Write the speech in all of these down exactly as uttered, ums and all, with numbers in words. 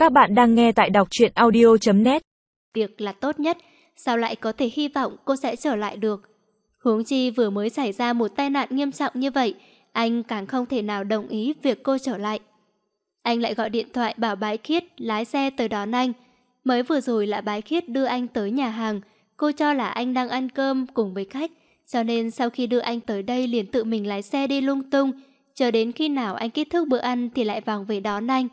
Các bạn đang nghe tại đọc truyện audio chấm net. Việc là tốt nhất, sao lại có thể hy vọng cô sẽ trở lại được? Huống chi vừa mới xảy ra một tai nạn nghiêm trọng như vậy, anh càng không thể nào đồng ý việc cô trở lại. Anh lại gọi điện thoại bảo Bái Khiết lái xe tới đón anh. Mới vừa rồi là Bái Khiết đưa anh tới nhà hàng, cô cho là anh đang ăn cơm cùng với khách, cho nên sau khi đưa anh tới đây liền tự mình lái xe đi lung tung, chờ đến khi nào anh kết thúc bữa ăn thì lại vòng về đón anh.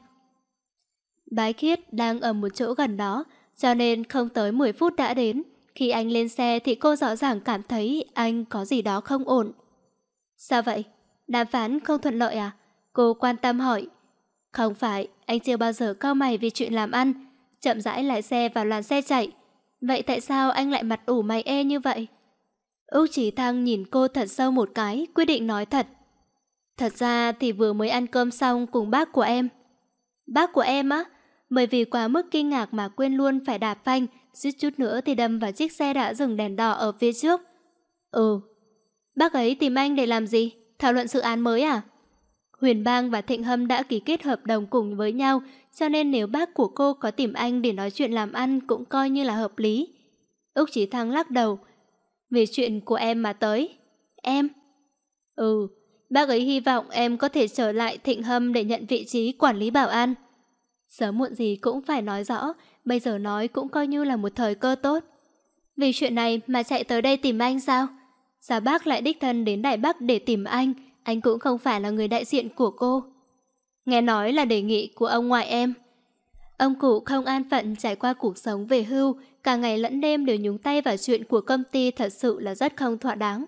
Bái Khiết đang ở một chỗ gần đó, cho nên không tới mười phút đã đến. Khi anh lên xe thì cô rõ ràng cảm thấy anh có gì đó không ổn. Sao vậy? Đàm phán không thuận lợi à? Cô quan tâm hỏi. Không phải, anh chưa bao giờ cau mày vì chuyện làm ăn. Chậm rãi lái xe vào làn xe chạy. Vậy tại sao anh lại mặt ủ mày e như vậy? Úc Chí Thăng nhìn cô thật sâu một cái, quyết định nói thật. Thật ra thì vừa mới ăn cơm xong cùng bác của em. Bác của em á? Bởi vì quá mức kinh ngạc mà quên luôn phải đạp phanh, suýt chút nữa thì đâm vào chiếc xe đã dừng đèn đỏ ở phía trước. Ừ. Bác ấy tìm anh để làm gì? Thảo luận dự án mới à? Huyền Bang và Thịnh Hâm đã ký kết hợp đồng cùng với nhau, cho nên nếu bác của cô có tìm anh để nói chuyện làm ăn cũng coi như là hợp lý. Úc Chí Thăng lắc đầu. Vì chuyện của em mà tới. Em? Ừ. Bác ấy hy vọng em có thể trở lại Thịnh Hâm để nhận vị trí quản lý bảo an. Sớm muộn gì cũng phải nói rõ, bây giờ nói cũng coi như là một thời cơ tốt. Vì chuyện này mà chạy tới đây tìm anh sao? Sao bác lại đích thân đến Đài Bắc để tìm anh? Anh cũng không phải là người đại diện của cô. Nghe nói là đề nghị của ông ngoại em. Ông cụ không an phận trải qua cuộc sống về hưu, cả ngày lẫn đêm đều nhúng tay vào chuyện của công ty, thật sự là rất không thỏa đáng.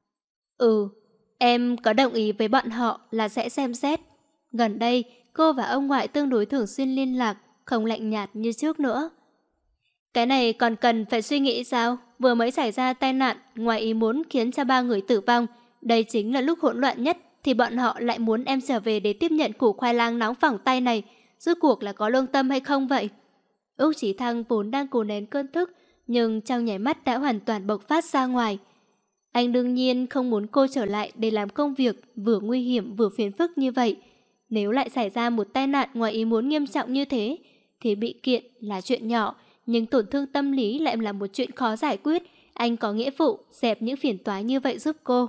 Ừ, em có đồng ý với bọn họ là sẽ xem xét. Gần đây, cô và ông ngoại tương đối thường xuyên liên lạc, không lạnh nhạt như trước nữa. Cái này còn cần phải suy nghĩ sao? Vừa mới xảy ra tai nạn, ngoài ý muốn khiến cho ba người tử vong. Đây chính là lúc hỗn loạn nhất, thì bọn họ lại muốn em trở về để tiếp nhận củ khoai lang nóng phỏng tay này. Rốt cuộc là có lương tâm hay không vậy? Úc Chí Thăng vốn đang cố nén cơn tức, nhưng trong nháy mắt đã hoàn toàn bộc phát ra ngoài. Anh đương nhiên không muốn cô trở lại để làm công việc vừa nguy hiểm vừa phiền phức như vậy. Nếu lại xảy ra một tai nạn ngoài ý muốn nghiêm trọng như thế, thì bị kiện là chuyện nhỏ, nhưng tổn thương tâm lý lại là một chuyện khó giải quyết. Anh có nghĩa vụ dẹp những phiền toái như vậy giúp cô.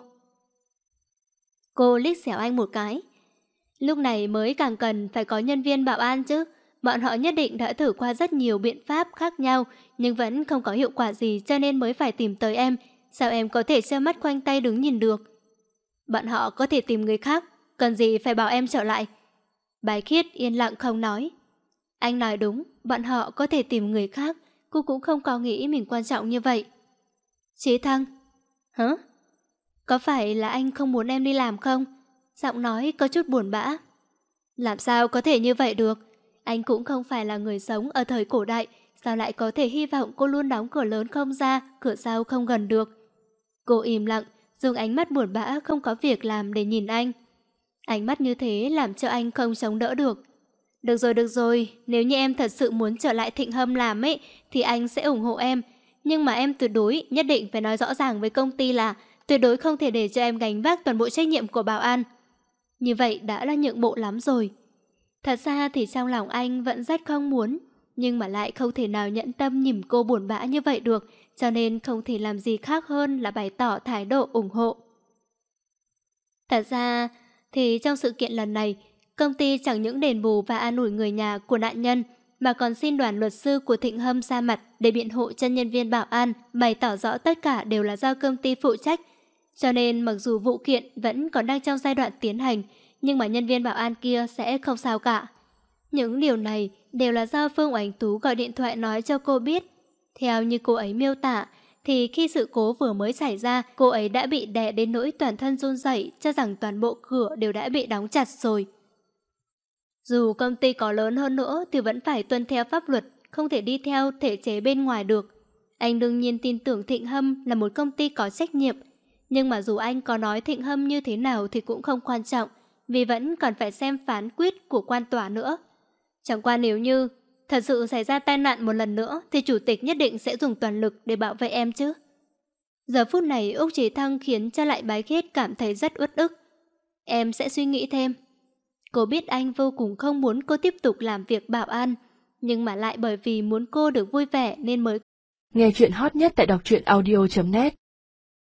Cô liếc xéo anh một cái. Lúc này mới càng cần phải có nhân viên bảo an chứ. Bọn họ nhất định đã thử qua rất nhiều biện pháp khác nhau, nhưng vẫn không có hiệu quả gì, cho nên mới phải tìm tới em. Sao em có thể trơ mắt khoanh tay đứng nhìn được? Bọn họ có thể tìm người khác, cần gì phải bảo em trở lại? Bái Khiết yên lặng không nói. Anh nói đúng, bọn họ có thể tìm người khác. Cô cũng không có nghĩ mình quan trọng như vậy. Chí Thăng. Hả? Có phải là anh không muốn em đi làm không? Giọng nói có chút buồn bã. Làm sao có thể như vậy được? Anh cũng không phải là người sống ở thời cổ đại, sao lại có thể hy vọng cô luôn đóng cửa lớn không ra, cửa sau không gần được? Cô im lặng, dùng ánh mắt buồn bã không có việc làm để nhìn anh. Ánh mắt như thế làm cho anh không chống đỡ được. Được rồi, được rồi, nếu như em thật sự muốn trở lại Thịnh Hâm làm ấy, thì anh sẽ ủng hộ em. Nhưng mà em tuyệt đối nhất định phải nói rõ ràng với công ty là tuyệt đối không thể để cho em gánh vác toàn bộ trách nhiệm của bảo an. Như vậy đã là nhượng bộ lắm rồi. Thật ra thì trong lòng anh vẫn rất không muốn, nhưng mà lại không thể nào nhẫn tâm nhìn cô buồn bã như vậy được, cho nên không thể làm gì khác hơn là bày tỏ thái độ ủng hộ. Thật ra thì trong sự kiện lần này, công ty chẳng những đền bù và an ủi người nhà của nạn nhân, mà còn xin đoàn luật sư của Thịnh Hâm ra mặt để biện hộ cho nhân viên bảo an, bày tỏ rõ tất cả đều là do công ty phụ trách. Cho nên mặc dù vụ kiện vẫn còn đang trong giai đoạn tiến hành, nhưng mà nhân viên bảo an kia sẽ không sao cả. Những điều này đều là do Phương Oánh Tú gọi điện thoại nói cho cô biết. Theo như cô ấy miêu tả, thì khi sự cố vừa mới xảy ra, cô ấy đã bị đè đến nỗi toàn thân run rẩy, cho rằng toàn bộ cửa đều đã bị đóng chặt rồi. Dù công ty có lớn hơn nữa thì vẫn phải tuân theo pháp luật, không thể đi theo thể chế bên ngoài được. Anh đương nhiên tin tưởng Thịnh Hâm là một công ty có trách nhiệm, nhưng mà dù anh có nói Thịnh Hâm như thế nào thì cũng không quan trọng, vì vẫn còn phải xem phán quyết của quan tòa nữa. Chẳng qua nếu như thật sự xảy ra tai nạn một lần nữa thì chủ tịch nhất định sẽ dùng toàn lực để bảo vệ em chứ. Giờ phút này Úc Chí Thăng khiến cho lại Bái Khiết cảm thấy rất uất ức. Em sẽ suy nghĩ thêm. Cô biết anh vô cùng không muốn cô tiếp tục làm việc bảo an, nhưng mà lại bởi vì muốn cô được vui vẻ nên mới. Nghe chuyện hot nhất tại đọc truyện audio chấm net.